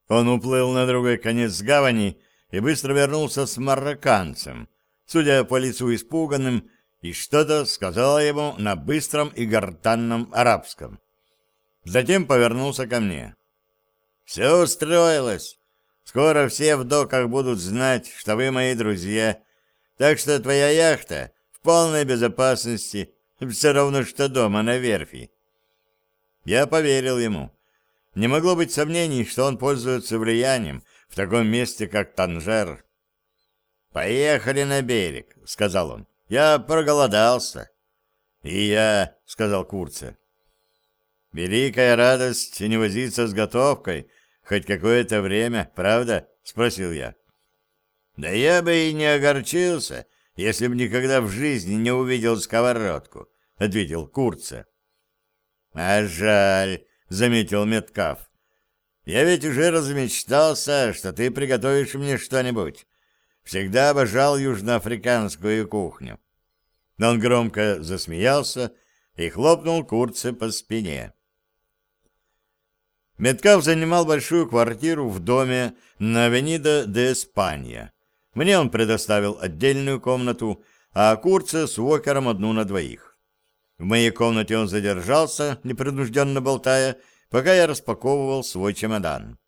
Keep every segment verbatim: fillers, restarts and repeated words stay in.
Он уплыл на другой конец гавани и быстро вернулся с марокканцем, судя по лицу испуганным, и что-то сказал ему на быстром и гортанном арабском. Затем повернулся ко мне. «Все устроилось. Скоро все в доках будут знать, что вы мои друзья, так что твоя яхта в полной безопасности, все равно что дома на верфи». Я поверил ему. Не могло быть сомнений, что он пользуется влиянием в таком месте, как Танжер. «Поехали на берег», — сказал он. «Я проголодался». «И я», — сказал Курцер. «Великая радость не возиться с готовкой хоть какое-то время, правда?» — спросил я. «Да я бы и не огорчился, если бы никогда в жизни не увидел сковородку», — ответил Курцер. «А жаль», — заметил Меткав. «Я ведь уже размечтался, что ты приготовишь мне что-нибудь. Всегда обожал южноафриканскую кухню». Но он громко засмеялся и хлопнул Курца по спине. Меткав занимал большую квартиру в доме на Авенида де Испанья. Мне он предоставил отдельную комнату, а Курца с Уокером одну на двоих. В моей комнате он задержался, непринужденно болтая, пока я распаковывал свой чемодан.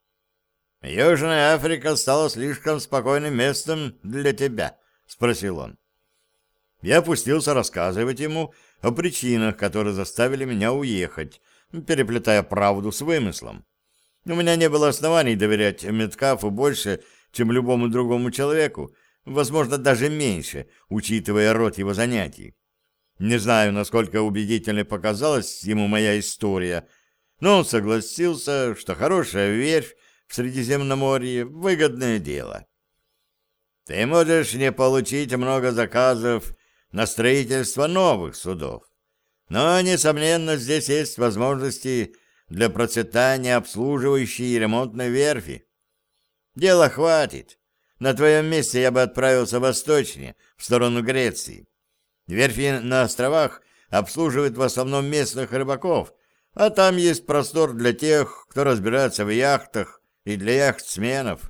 «Южная Африка стала слишком спокойным местом для тебя?» — спросил он. Я опустился рассказывать ему о причинах, которые заставили меня уехать, переплетая правду с вымыслом. У меня не было оснований доверять Меткафу больше, чем любому другому человеку, возможно, даже меньше, учитывая род его занятий. Не знаю, насколько убедительной показалась ему моя история, но он согласился, что хорошая верфь в Средиземноморье — выгодное дело. Ты можешь не получить много заказов на строительство новых судов, но, несомненно, здесь есть возможности для процветания обслуживающей и ремонтной верфи. Дела хватит. На твоем месте я бы отправился восточнее, в сторону Греции. Верфи на островах обслуживают в основном местных рыбаков, а там есть простор для тех, кто разбирается в яхтах, и для яхтсменов.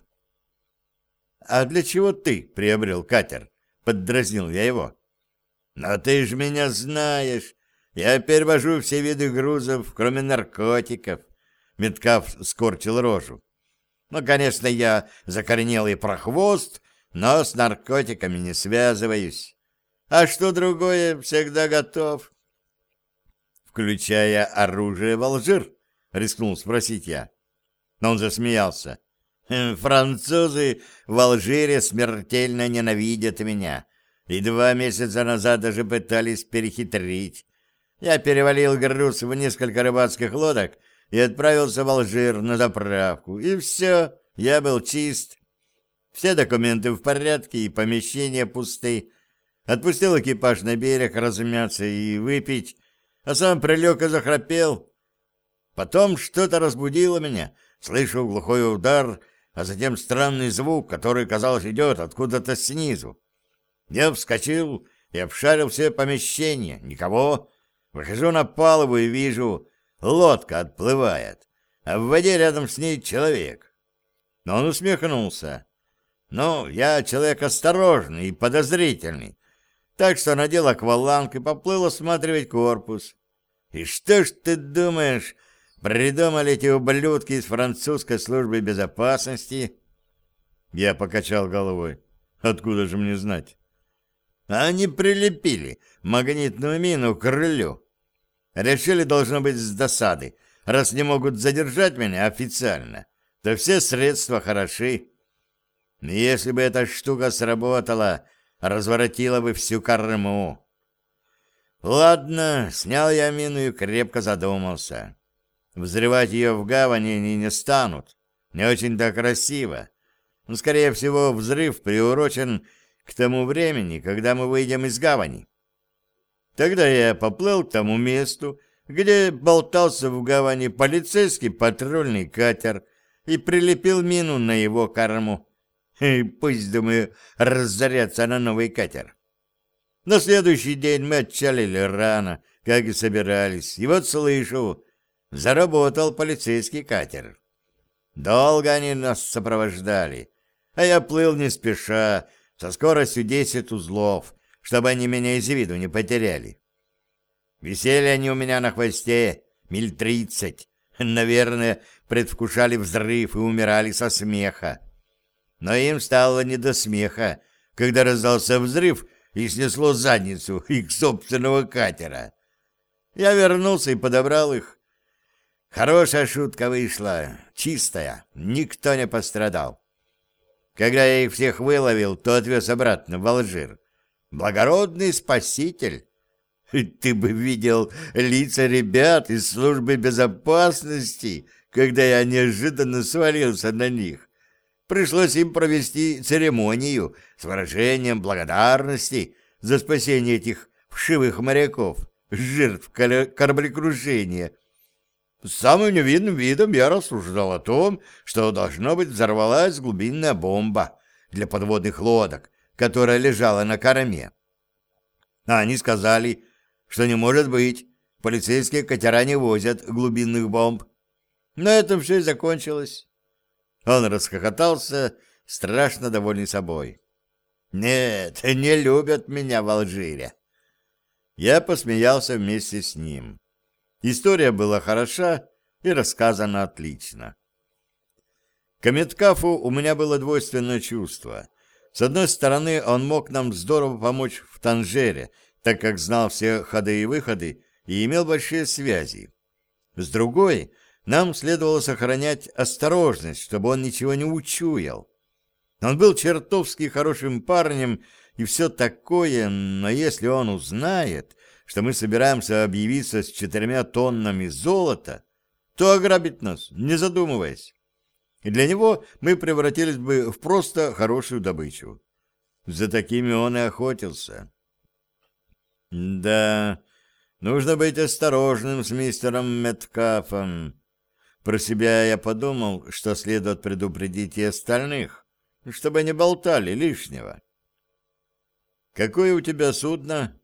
— А для чего ты приобрел катер? — поддразнил я его. — Но ты ж меня знаешь. Я перевожу все виды грузов, кроме наркотиков. Меткав скорчил рожу. Ну, конечно, я закоренелый прохвост, но с наркотиками не связываюсь. А что другое, всегда готов. Включая оружие в Алжир, рискнул спросить я. Но он засмеялся. Французы в Алжире смертельно ненавидят меня. И два месяца назад даже пытались перехитрить. Я перевалил груз в несколько рыбацких лодок и отправился в Алжир на заправку. И все, я был чист. Все документы в порядке и помещения пусты. Отпустил экипаж на берег размяться и выпить, а сам прилег и захрапел. Потом что-то разбудило меня. Слышу глухой удар, а затем странный звук, который, казалось, идет откуда-то снизу. Я вскочил и обшарил все помещения. Никого. Выхожу на палубу и вижу, лодка отплывает, а в воде рядом с ней человек. Но он усмехнулся. Ну, я человек осторожный и подозрительный, так что надел акваланг и поплыл осматривать корпус. И что ж ты думаешь, придумали эти ублюдки из французской службы безопасности? Я покачал головой. Откуда же мне знать? Они прилепили магнитную мину к крылю. Решили, должно быть, с досады. Раз не могут задержать меня официально, то все средства хороши. Если бы эта штука сработала, разворотила бы всю корму. Ладно, снял я мину и крепко задумался. Взрывать ее в гавани они не станут. Не очень-то красиво. Но, скорее всего, взрыв приурочен к тому времени, когда мы выйдем из гавани. Тогда я поплыл к тому месту, где болтался в гавани полицейский патрульный катер, и прилепил мину на его корму. И пусть, думаю, разорятся на новый катер. На следующий день мы отчалили рано, как и собирались, и вот слышу, заработал полицейский катер. Долго они нас сопровождали, а я плыл не спеша, со скоростью десять узлов, чтобы они меня из виду не потеряли. Висели они у меня на хвосте миль тридцать. Наверное, предвкушали взрыв и умирали со смеха. Но им стало не до смеха, когда раздался взрыв и снесло задницу их собственного катера. Я вернулся и подобрал их. Хорошая шутка вышла, чистая, никто не пострадал. Когда я их всех выловил, то отвез обратно в Алжир. Благородный спаситель. Ты бы видел лица ребят из службы безопасности, когда я неожиданно свалился на них. Пришлось им провести церемонию с выражением благодарности за спасение этих вшивых моряков, жертв кораблекрушения. С самым невинным видом я рассуждал о том, что, должно быть, взорвалась глубинная бомба для подводных лодок, которая лежала на корме. А они сказали, что не может быть, полицейские катера не возят глубинных бомб. На этом все и закончилось. Он расхохотался, страшно довольный собой. Нет, не любят меня в Алжире. Я посмеялся вместе с ним. История была хороша и рассказана отлично. К Меткафу у меня было двойственное чувство. С одной стороны, он мог нам здорово помочь в Танжере, так как знал все ходы и выходы и имел большие связи. С другой, нам следовало сохранять осторожность, чтобы он ничего не учуял. Он был чертовски хорошим парнем и все такое, но если он узнает, что мы собираемся объявиться с четырьмя тоннами золота, то ограбит нас, не задумываясь. И для него мы превратились бы в просто хорошую добычу. За такими он и охотился. Да, нужно быть осторожным с мистером Меткафом. Про себя я подумал, что следует предупредить и остальных, чтобы не болтали лишнего. «Какое у тебя судно?»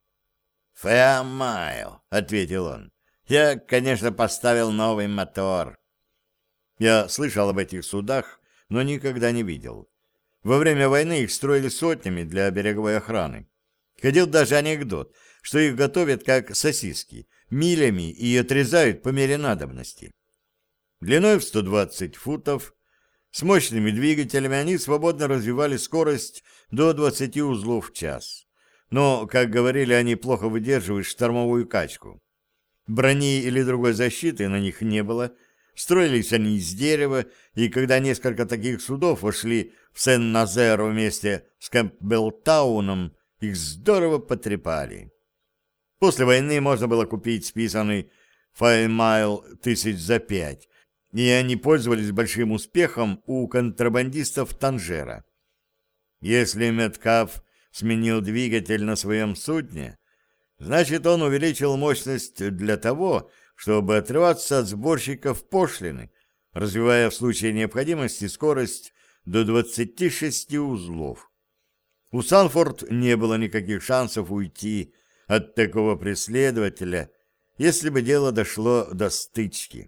«Фэамайл», — ответил он. «Я, конечно, поставил новый мотор». Я слышал об этих судах, но никогда не видел. Во время войны их строили сотнями для береговой охраны. Ходил даже анекдот, что их готовят как сосиски, милями и отрезают по мере надобности. Длиной в сто двадцать футов, с мощными двигателями они свободно развивали скорость до двадцати узлов в час. Но, как говорили, они плохо выдерживают штормовую качку. Брони или другой защиты на них не было, строились они из дерева, и когда несколько таких судов вошли в Сен-Назер вместе с Кэмпбеллтауном, их здорово потрепали. После войны можно было купить списанный Фэамайл тысяч за пять, и они пользовались большим успехом у контрабандистов Танжера. Если Меткаф сменил двигатель на своем судне, значит, он увеличил мощность для того, чтобы отрываться от сборщиков пошлины, развивая в случае необходимости скорость до двадцати шести узлов. У Санфорд не было никаких шансов уйти от такого преследователя, если бы дело дошло до стычки.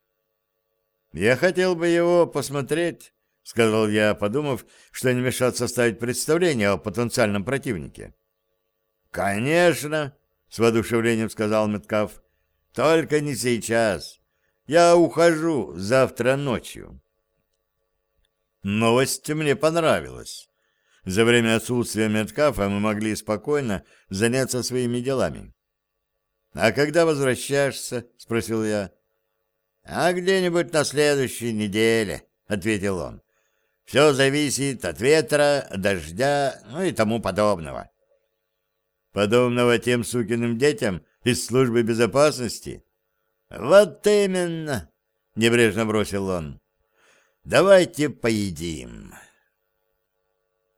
«Я хотел бы его посмотреть», — сказал я, подумав, что не мешает составить представление о потенциальном противнике. «Конечно», — с воодушевлением сказал Меткаф, — «только не сейчас. Я ухожу завтра ночью». Новость мне понравилась. За время отсутствия Меткафа мы могли спокойно заняться своими делами. «А когда возвращаешься?» — спросил я. «А где-нибудь на следующей неделе», — ответил он. «Все зависит от ветра, дождя, ну и тому подобного». «Подобного тем сукиным детям из службы безопасности?» «Вот именно», — небрежно бросил он. «Давайте поедим».